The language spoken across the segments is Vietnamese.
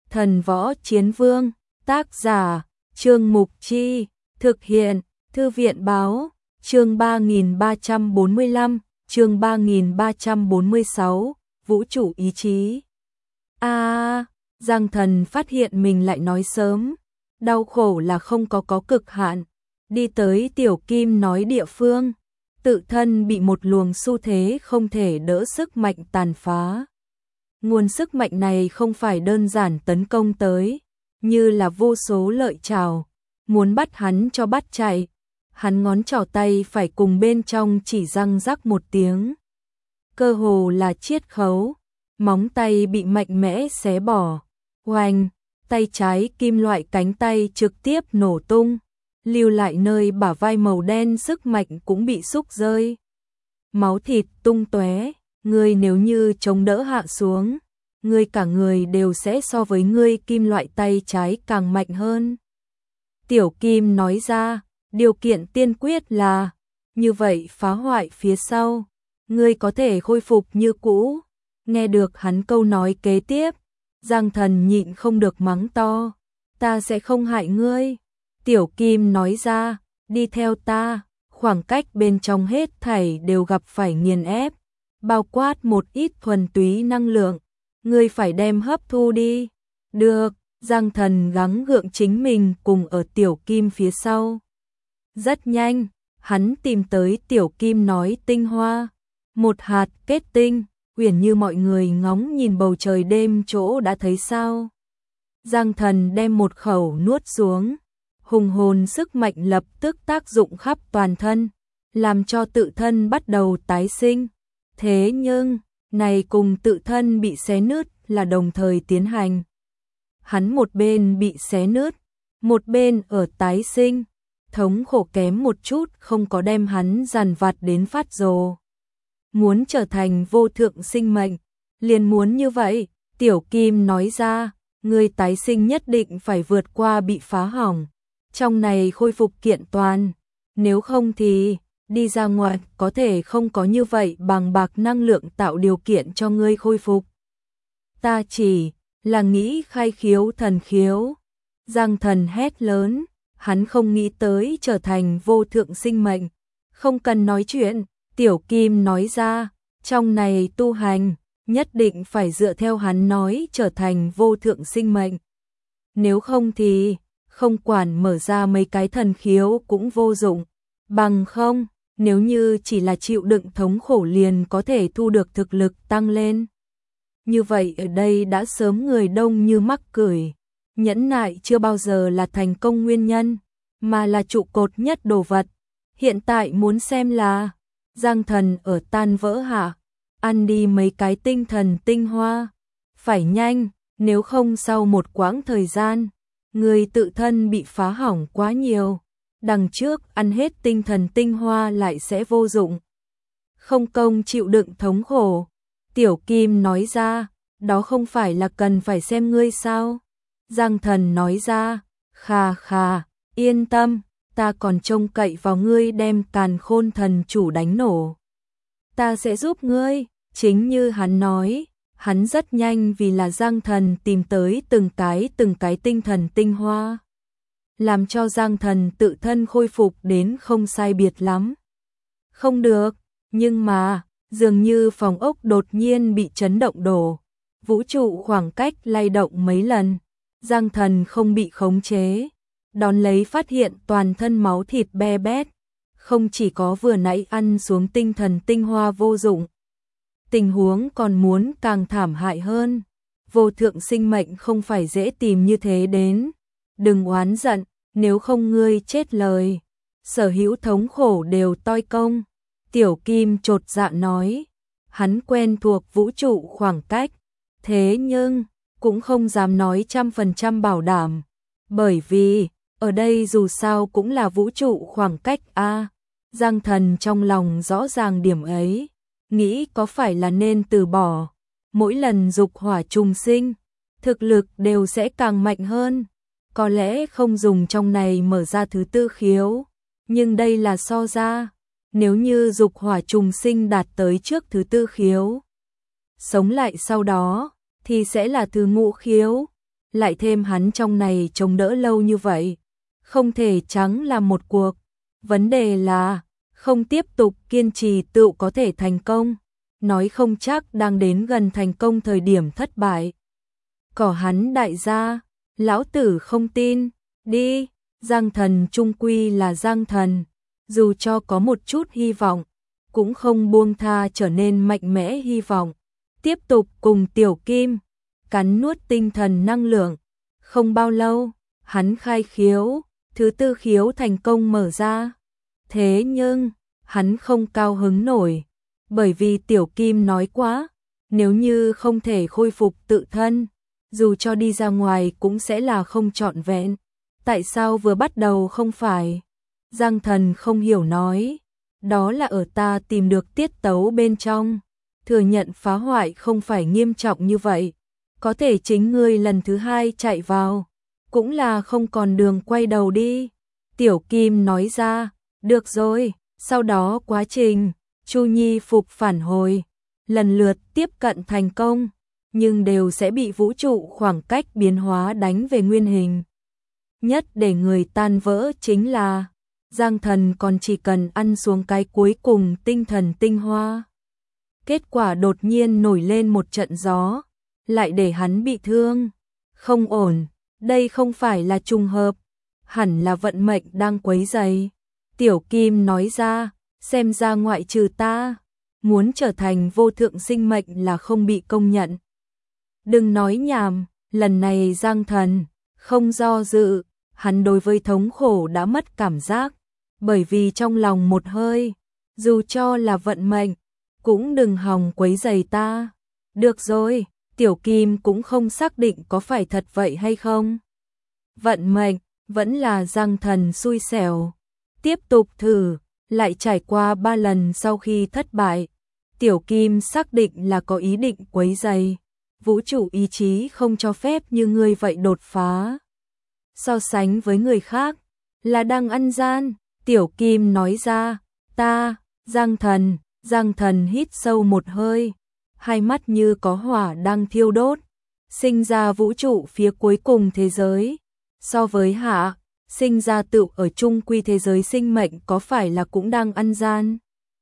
Thần Võ Chiến Vương, tác giả, Trương Mục Chi, thực hiện, Thư viện Báo, chương 3345, chương 3346, Vũ trụ ý chí. Giang Thần phát hiện mình lại nói sớm, đau khổ là không có cực hạn, đi tới Tiểu Kim nói địa phương, tự thân bị một luồng xu thế không thể đỡ sức mạnh tàn phá. Nguồn sức mạnh này không phải đơn giản tấn công tới, như là vô số lợi trảo, muốn bắt hắn cho bắt chạy. Hắn ngón trỏ tay phải cùng bên trong chỉ răng rắc một tiếng. Cơ hồ là chiết khấu, móng tay bị mạnh mẽ xé bỏ. Oanh, tay trái kim loại cánh tay trực tiếp nổ tung, lưu lại nơi bả vai màu đen sức mạnh cũng bị xúc rơi. Máu thịt tung tóe, ngươi nếu như chống đỡ hạ xuống, ngươi cả người đều sẽ so với ngươi kim loại tay trái càng mạnh hơn. Tiểu Kim nói ra, điều kiện tiên quyết là, như vậy phá hoại phía sau, ngươi có thể khôi phục như cũ. Nghe được hắn câu nói kế tiếp, Giang Thần nhịn không được mắng to, ta sẽ không hại ngươi. Tiểu Kim nói ra, đi theo ta, khoảng cách bên trong hết thảy đều gặp phải nghiền ép, bao quát một ít thuần túy năng lượng, ngươi phải đem hấp thu đi. Được, Giang Thần gắng gượng chính mình cùng ở Tiểu Kim phía sau. Rất nhanh, hắn tìm tới Tiểu Kim nói tinh hoa, một hạt kết tinh, uyển như mọi người ngóng nhìn bầu trời đêm chỗ đã thấy sao. Giang Thần đem một khẩu nuốt xuống, hùng hồn sức mạnh lập tức tác dụng khắp toàn thân, làm cho tự thân bắt đầu tái sinh. Thế nhưng, này cùng tự thân bị xé nứt là đồng thời tiến hành. Hắn một bên bị xé nứt, một bên ở tái sinh, thống khổ kém một chút không có đem hắn dằn vặt đến phát rồ. Muốn trở thành vô thượng sinh mệnh, liền muốn như vậy. Tiểu Kim nói ra, người tái sinh nhất định phải vượt qua bị phá hỏng, trong này khôi phục kiện toàn, nếu không thì đi ra ngoài có thể không có như vậy bằng bạc năng lượng tạo điều kiện cho ngươi khôi phục. Ta chỉ là nghĩ khai khiếu thần khiếu. Giang Thần hét lớn, hắn không nghĩ tới trở thành vô thượng sinh mệnh, không cần nói chuyện. Tiểu Kim nói ra, trong này tu hành, nhất định phải dựa theo hắn nói trở thành vô thượng sinh mệnh. Nếu không thì, không quản mở ra mấy cái thần khiếu cũng vô dụng. Bằng không, nếu như chỉ là chịu đựng thống khổ liền có thể thu được thực lực tăng lên. Như vậy ở đây đã sớm người đông như mắc cười. Nhẫn nại chưa bao giờ là thành công nguyên nhân, mà là trụ cột nhất đồ vật. Hiện tại muốn xem là Giang Thần ở tan vỡ hạ, ăn đi mấy cái tinh thần tinh hoa. Phải nhanh, nếu không sau một quãng thời gian, người tự thân bị phá hỏng quá nhiều. Đằng trước ăn hết tinh thần tinh hoa lại sẽ vô dụng. Không công chịu đựng thống khổ. Tiểu Kim nói ra, đó không phải là cần phải xem ngươi sao? Giang Thần nói ra, khà khà, yên tâm, ta còn trông cậy vào ngươi đem Càn Khôn Thần Chủ đánh nổ. Ta sẽ giúp ngươi. Chính như hắn nói, hắn rất nhanh vì là Giang Thần tìm tới từng cái tinh thần tinh hoa, làm cho Giang Thần tự thân khôi phục đến không sai biệt lắm. Không được, nhưng mà, dường như phòng ốc đột nhiên bị chấn động đổ, vũ trụ khoảng cách lay động mấy lần, Giang Thần không bị khống chế, đón lấy phát hiện toàn thân máu thịt be bét, không chỉ có vừa nãy ăn xuống tinh thần tinh hoa vô dụng, tình huống còn muốn càng thảm hại hơn. Vô thượng sinh mệnh không phải dễ tìm như thế đến, đừng oán giận, nếu không ngươi chết lời, sở hữu thống khổ đều toi công. Tiểu Kim chột dạ nói, hắn quen thuộc vũ trụ khoảng cách, thế nhưng cũng không dám nói 100% bảo đảm, bởi vì ở đây dù sao cũng là vũ trụ khoảng cách a. Giang Thần trong lòng rõ ràng điểm ấy, nghĩ có phải là nên từ bỏ. Mỗi lần dục hỏa trùng sinh, thực lực đều sẽ càng mạnh hơn. Có lẽ không dùng trong này mở ra thứ tư khiếu, nhưng đây là so ra. Nếu như dục hỏa trùng sinh đạt tới trước thứ tư khiếu, sống lại sau đó, thì sẽ là thứ ngũ khiếu. lại thêm hắn trong này chống đỡ lâu như vậy, không thể trắng là một cuộc. Vấn đề là, không tiếp tục kiên trì tựu có thể thành công, nói không chắc đang đến gần thành công thời điểm thất bại. Cỏ hắn đại gia, lão tử không tin, đi, Giang Thần trung quy là Giang Thần, dù cho có một chút hy vọng, cũng không buông tha trở nên mạnh mẽ hy vọng, tiếp tục cùng Tiểu Kim, cắn nuốt tinh thần năng lượng. Không bao lâu, hắn khai khiếu, thứ tư khiếu thành công mở ra. Thế nhưng, hắn không cao hứng nổi, bởi vì Tiểu Kim nói quá, nếu như không thể khôi phục tự thân, dù cho đi ra ngoài cũng sẽ là không trọn vẹn. Tại sao vừa bắt đầu không phải? Giang Thần không hiểu nói, đó là ở ta tìm được tiết tấu bên trong, thừa nhận phá hoại không phải nghiêm trọng như vậy, có thể chính ngươi lần thứ hai chạy vào, cũng là không còn đường quay đầu đi. Tiểu Kim nói ra, được rồi, sau đó quá trình, Chu Nhi phục phản hồi, lần lượt tiếp cận thành công, nhưng đều sẽ bị vũ trụ khoảng cách biến hóa đánh về nguyên hình. Nhất để người tan vỡ chính là, Giang Thần còn chỉ cần ăn xuống cái cuối cùng tinh thần tinh hoa. Kết quả đột nhiên nổi lên một trận gió, lại để hắn bị thương. Không ổn, đây không phải là trùng hợp, hẳn là vận mệnh đang quấy rầy. Tiểu Kim nói ra, xem ra ngoại trừ ta, muốn trở thành vô thượng sinh mệnh là không bị công nhận. Đừng nói nhảm, lần này Giang Thần không do dự, hắn đối với thống khổ đã mất cảm giác, bởi vì trong lòng một hơi, dù cho là vận mệnh, cũng đừng hòng quấy rầy ta. Được rồi, Tiểu Kim cũng không xác định có phải thật vậy hay không. Vận mệnh, vẫn là Giang Thần xui xẻo. Tiếp tục thử, lại trải qua 3 lần sau khi thất bại. Tiểu Kim xác định là có ý định quấy rầy. Vũ trụ ý chí không cho phép như ngươi vậy đột phá. So sánh với người khác, là đang ăn gian. Tiểu Kim nói ra, ta, Giang Thần hít sâu một hơi, hai mắt như có hỏa đang thiêu đốt, sinh ra vũ trụ phía cuối cùng thế giới. So với hạ, sinh ra tự ở chung quy thế giới sinh mệnh có phải là cũng đang ăn gian?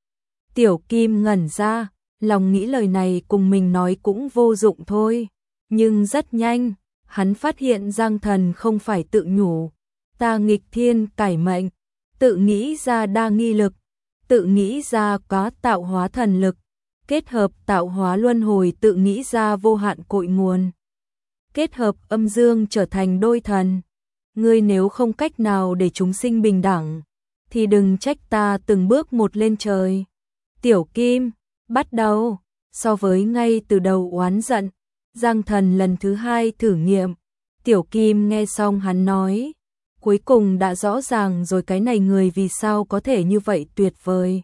Tiểu Kim ngẩn ra, lòng nghĩ lời này cùng mình nói cũng vô dụng thôi, nhưng rất nhanh, hắn phát hiện Giang Thần không phải tự nhủ, ta nghịch thiên cải mệnh, tự nghĩ ra đa nghi lực, tự nghĩ ra có tạo hóa thần lực, kết hợp tạo hóa luân hồi tự nghĩ ra vô hạn cội nguồn, kết hợp âm dương trở thành đôi thần. Ngươi nếu không cách nào để chúng sinh bình đẳng, thì đừng trách ta từng bước một lên trời. Tiểu Kim, bắt đầu, so với ngay từ đầu oán giận, Giang Thần lần thứ hai thử nghiệm. Tiểu Kim nghe xong hắn nói, cuối cùng đã rõ ràng rồi cái này người vì sao có thể như vậy tuyệt vời.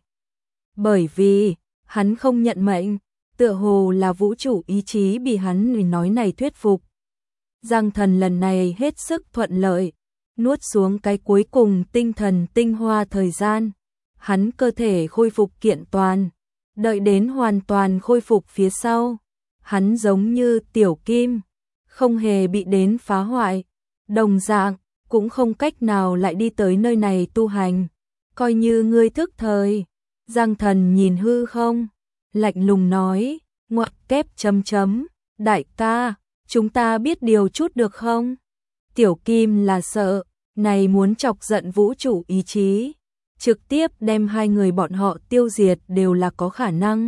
Bởi vì, hắn không nhận mệnh, tựa hồ là vũ trụ ý chí bị hắn nói này thuyết phục. Giang Thần lần này hết sức thuận lợi, nuốt xuống cái cuối cùng tinh thần tinh hoa thời gian. Hắn cơ thể khôi phục kiện toàn, đợi đến hoàn toàn khôi phục phía sau. Hắn giống như Tiểu Kim, không hề bị đến phá hoại, đồng dạng, cũng không cách nào lại đi tới nơi này tu hành. Coi như ngươi thức thời. Giang Thần nhìn hư không, lạnh lùng nói, ngoặc kép chấm chấm, đại ca, chúng ta biết điều chút được không? Tiểu Kim là sợ, này muốn chọc giận vũ trụ ý chí, trực tiếp đem hai người bọn họ tiêu diệt đều là có khả năng.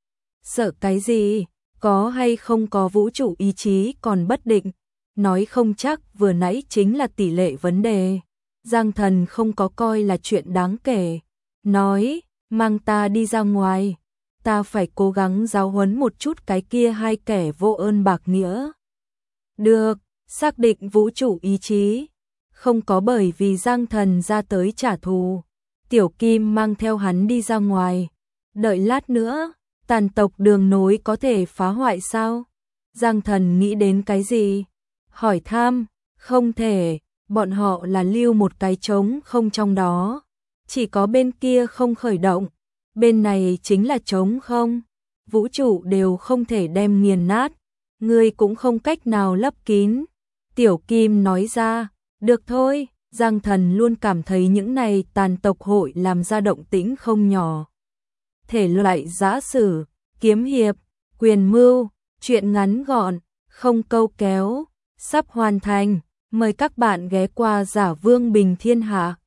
Sợ cái gì, có hay không có vũ trụ ý chí còn bất định, nói không chắc vừa nãy chính là tỷ lệ vấn đề. Giang Thần không có coi là chuyện đáng kể, nói, mang ta đi ra ngoài, ta phải cố gắng giáo huấn một chút cái kia hai kẻ vô ơn bạc nghĩa. Được, xác định vũ trụ ý chí, không có bởi vì Giang Thần ra tới trả thù. Tiểu Kim mang theo hắn đi ra ngoài, đợi lát nữa, tàn tộc đường nối có thể phá hoại sao? Giang Thần nghĩ đến cái gì? Hỏi thăm, không thể, bọn họ là lưu một cái trống không trong đó, chỉ có bên kia không khởi động, bên này chính là trống không, vũ trụ đều không thể đem nghiền nát, ngươi cũng không cách nào lấp kín. Tiểu Kim nói ra, được thôi, Giang Thần luôn cảm thấy những này tàn tộc hội làm ra động tĩnh không nhỏ. Thể loại giã sử, kiếm hiệp, quyền mưu, truyện ngắn gọn, không câu kéo, sắp hoàn thành. Mời các bạn ghé qua Giả Vương Bình Thiên Hạ.